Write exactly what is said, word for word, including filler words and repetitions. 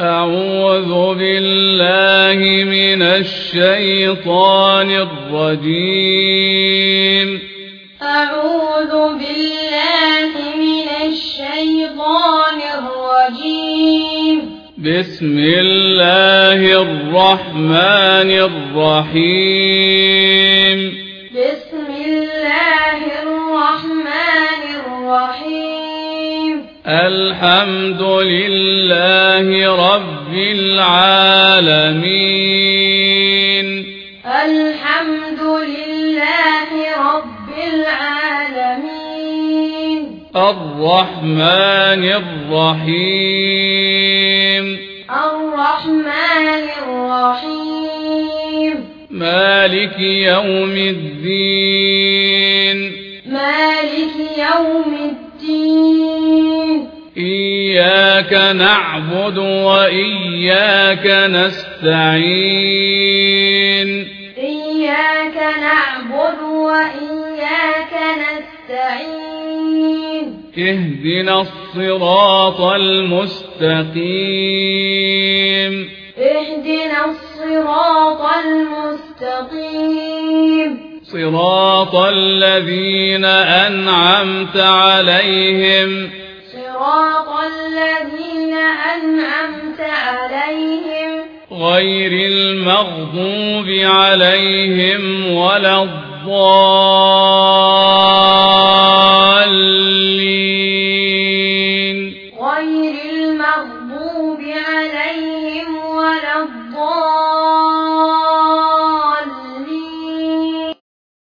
أعوذ بالله من الشيطان الرجيم أعوذ بالله من الشيطان الرجيم بسم الله الرحمن الرحيم بسم الله الرحمن الرحيم الحمد لله رب العالمين الحمد لله رب العالمين الرحمن الرحيم الرحمن الرحيم مالك يوم الدين مالك يوم الدين إياك نعبد وإياك نستعين إياك نعبد وإياك نستعين اهدنا الصراط المستقيم اهدنا الصراط المستقيم صراط الذين أنعمت عليهم صراط الذين أنعمت عليهم غير المغضوب عليهم ولا الضالين